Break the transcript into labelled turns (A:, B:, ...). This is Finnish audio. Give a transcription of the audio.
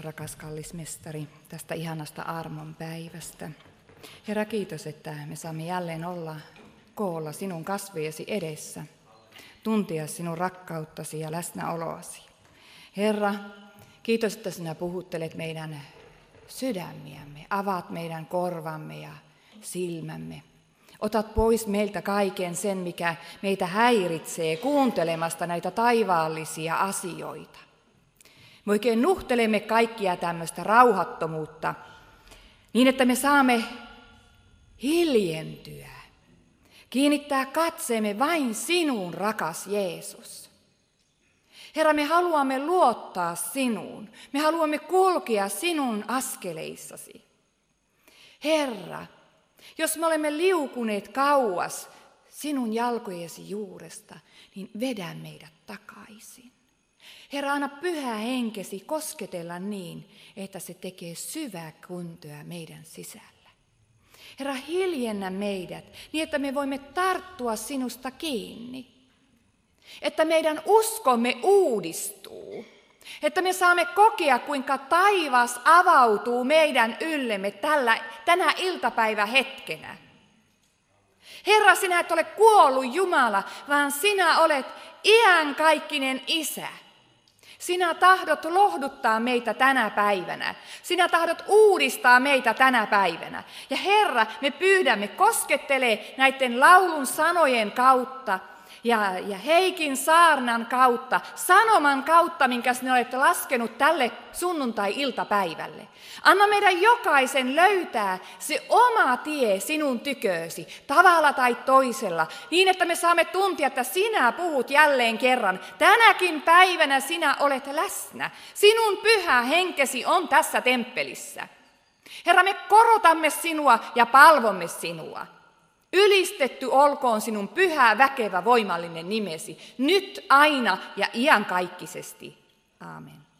A: rakas kallis mestari, tästä ihanasta armon päivästä. Herra, kiitos, että me saamme jälleen olla koolla sinun kasvojesi edessä, tuntea sinun rakkauttasi ja läsnäoloasi. Herra, kiitos, että sinä puhuttelet meidän sydämiämme, avaat meidän korvamme ja silmämme. Otat pois meiltä kaiken sen, mikä meitä häiritsee kuuntelemasta näitä taivaallisia asioita. Me oikein nuhtelemme kaikkia tämmöistä rauhattomuutta niin, että me saamme hiljentyä, kiinnittää katseemme vain sinuun, rakas Jeesus. Herra, me haluamme luottaa sinuun. Me haluamme kulkea sinun askeleissasi. Herra, jos me olemme liukuneet kauas sinun jalkojesi juuresta, niin vedä meidät takaisin. Herra, anna pyhä henkesi kosketella niin, että se tekee syvää kuntoa meidän sisällä. Herra, hiljennä meidät niin, että me voimme tarttua sinusta kiinni. Että meidän uskomme uudistuu. Että me saamme kokea, kuinka taivas avautuu meidän yllemme tänä iltapäivähetkenä. Herra, sinä et ole kuollut Jumala, vaan sinä olet iankaikkinen Isä. Sinä tahdot lohduttaa meitä tänä päivänä. Sinä tahdot uudistaa meitä tänä päivänä. Ja Herra, me pyydämme, koskettele näiden laulun sanojen kautta ja Heikin saarnan kautta, sanoman kautta, minkä sinä olet laskenut tälle sunnuntai-iltapäivälle. Anna meidän jokaisen löytää se oma tie sinun tyköösi, tavalla tai toisella, niin että me saamme tuntea, että sinä puhut jälleen kerran. Tänäkin päivänä sinä olet läsnä. Sinun pyhä henkesi on tässä temppelissä. Herra, me korotamme sinua ja palvomme sinua. Ylistetty olkoon sinun pyhä, väkevä, voimallinen nimesi, nyt, aina ja iankaikkisesti. Aamen.